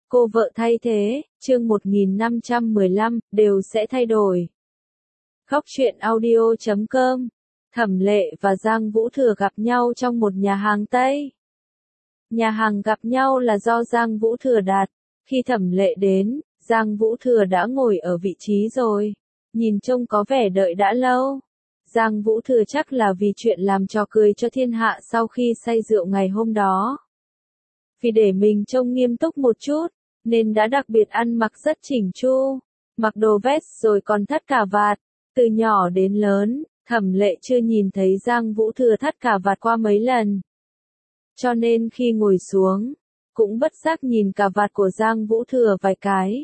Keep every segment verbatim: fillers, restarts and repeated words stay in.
Cô vợ thay thế, chương một nghìn năm trăm mười lăm, đều sẽ thay đổi. Góc truyện audio chấm com. Thẩm Lệ và Giang Vũ Thừa gặp nhau trong một nhà hàng Tây. Nhà hàng gặp nhau là do Giang Vũ Thừa đặt. Khi Thẩm Lệ đến, Giang Vũ Thừa đã ngồi ở vị trí rồi. Nhìn trông có vẻ đợi đã lâu. Giang Vũ Thừa chắc là vì chuyện làm trò cười cho thiên hạ sau khi say rượu ngày hôm đó. Vì để mình trông nghiêm túc một chút, nên đã đặc biệt ăn mặc rất chỉnh chu, mặc đồ vest rồi còn thắt cà vạt. Từ nhỏ đến lớn, Thẩm Lệ chưa nhìn thấy Giang Vũ Thừa thắt cà vạt qua mấy lần. Cho nên khi ngồi xuống, cũng bất giác nhìn cà vạt của Giang Vũ Thừa vài cái.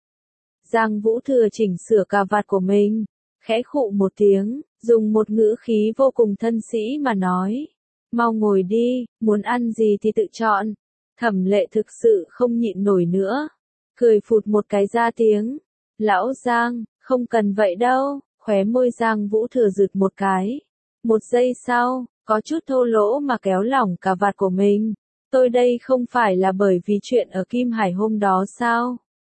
Giang Vũ Thừa chỉnh sửa cà vạt của mình, khẽ khụ một tiếng, dùng một ngữ khí vô cùng thân sĩ mà nói. Mau ngồi đi, muốn ăn gì thì tự chọn. Thẩm Lệ thực sự không nhịn nổi nữa. Cười phụt một cái ra tiếng. Lão Giang, không cần vậy đâu. Khóe môi Giang Vũ Thừa rụt một cái. Một giây sau, có chút thô lỗ mà kéo lỏng cà vạt của mình. Tôi đây không phải là bởi vì chuyện ở Kim Hải hôm đó sao?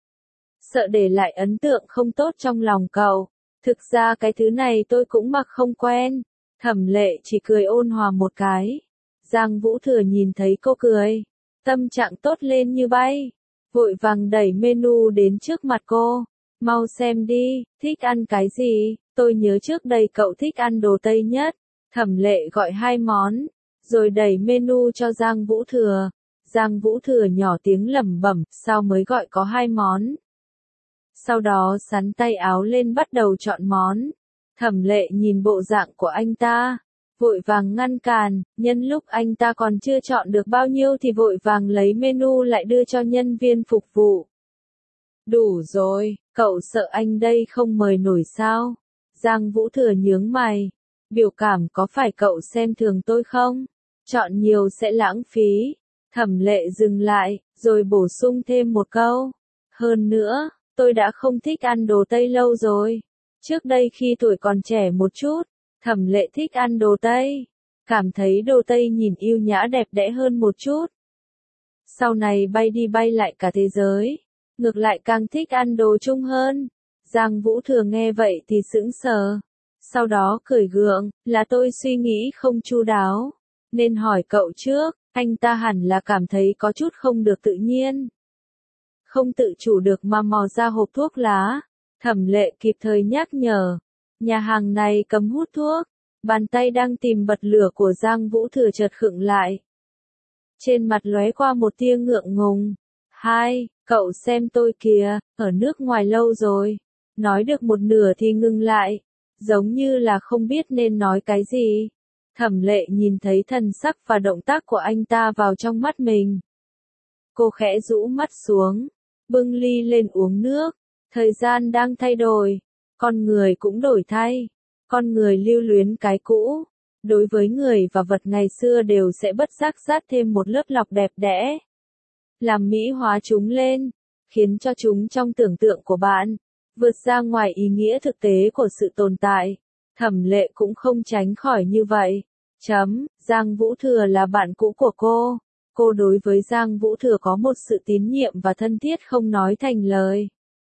Sợ để lại ấn tượng không tốt trong lòng cậu. Thực ra cái thứ này tôi cũng mặc không quen. Thẩm Lệ chỉ cười ôn hòa một cái. Giang Vũ Thừa nhìn thấy cô cười, tâm trạng tốt lên như bay, vội vàng đẩy menu đến trước mặt cô. Mau xem đi, thích ăn cái gì? Tôi nhớ trước đây cậu thích ăn đồ Tây nhất. Thẩm Lệ gọi hai món, rồi đẩy menu cho Giang Vũ Thừa. Giang Vũ Thừa nhỏ tiếng lẩm bẩm, sao mới gọi có hai món? Sau đó xắn tay áo lên bắt đầu chọn món. Thẩm Lệ nhìn bộ dạng của anh ta, vội vàng ngăn cản, nhân lúc anh ta còn chưa chọn được bao nhiêu thì vội vàng lấy menu lại đưa cho nhân viên phục vụ. Đủ rồi, cậu sợ anh đây không mời nổi sao? Giang Vũ Thừa nhướng mày, biểu cảm có phải cậu xem thường tôi không? Chọn nhiều sẽ lãng phí. Thẩm Lệ dừng lại, rồi bổ sung thêm một câu. Hơn nữa, tôi đã không thích ăn đồ Tây lâu rồi. Trước đây khi tuổi còn trẻ một chút, Thẩm Lệ thích ăn đồ Tây, cảm thấy đồ Tây nhìn yêu nhã đẹp đẽ hơn một chút. Sau này bay đi bay lại cả thế giới, ngược lại càng thích ăn đồ Trung hơn. Giang Vũ Thừa nghe vậy thì sững sờ, sau đó cười gượng, là tôi suy nghĩ không chu đáo, nên hỏi cậu trước. Anh ta hẳn là cảm thấy có chút không được tự nhiên, không tự chủ được mà mò ra hộp thuốc lá. Thẩm Lệ kịp thời nhắc nhở, nhà hàng này cấm hút thuốc. Bàn tay đang tìm bật lửa của Giang Vũ Thừa chợt khựng lại. Trên mặt lóe qua một tia ngượng ngùng. Hai, cậu xem tôi kìa, ở nước ngoài lâu rồi. Nói được một nửa thì ngừng lại, giống như là không biết nên nói cái gì. Thẩm Lệ nhìn thấy thần sắc và động tác của anh ta vào trong mắt mình. Cô khẽ rũ mắt xuống, bưng ly lên uống nước. Thời gian đang thay đổi, con người cũng đổi thay. Con người lưu luyến cái cũ, đối với người và vật ngày xưa đều sẽ bất giác dát thêm một lớp lọc đẹp đẽ. Làm mỹ hóa chúng lên, khiến cho chúng trong tưởng tượng của bạn vượt ra ngoài ý nghĩa thực tế của sự tồn tại. Thẩm Lệ cũng không tránh khỏi như vậy. Chấm, Giang Vũ Thừa là bạn cũ của cô. Cô đối với Giang Vũ Thừa có một sự tín nhiệm và thân thiết không nói thành lời.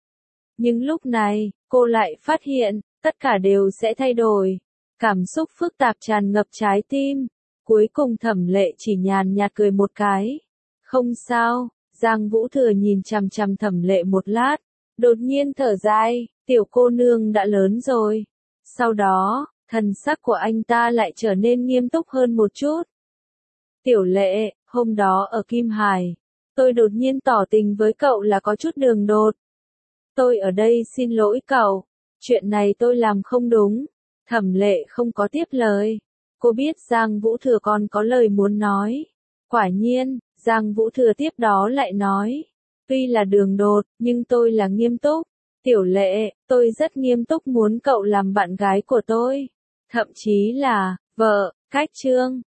Nhưng lúc này, cô lại phát hiện, tất cả đều sẽ thay đổi. Cảm xúc phức tạp tràn ngập trái tim. Cuối cùng Thẩm Lệ chỉ nhàn nhạt cười một cái. Không sao. Giang Vũ Thừa nhìn chằm chằm Thẩm Lệ một lát, đột nhiên thở dài, tiểu cô nương đã lớn rồi. Sau đó, thần sắc của anh ta lại trở nên nghiêm túc hơn một chút. Tiểu Lệ, hôm đó ở Kim Hải, tôi đột nhiên tỏ tình với cậu là có chút đường đột. Tôi ở đây xin lỗi cậu, chuyện này tôi làm không đúng. Thẩm Lệ không có tiếp lời. Cô biết Giang Vũ Thừa còn có lời muốn nói. Quả nhiên, Giang Vũ Thừa tiếp đó lại nói. Tuy là đường đột, nhưng tôi là nghiêm túc. Tiểu Lệ, tôi rất nghiêm túc muốn cậu làm bạn gái của tôi. Thậm chí là, vợ, cách chương.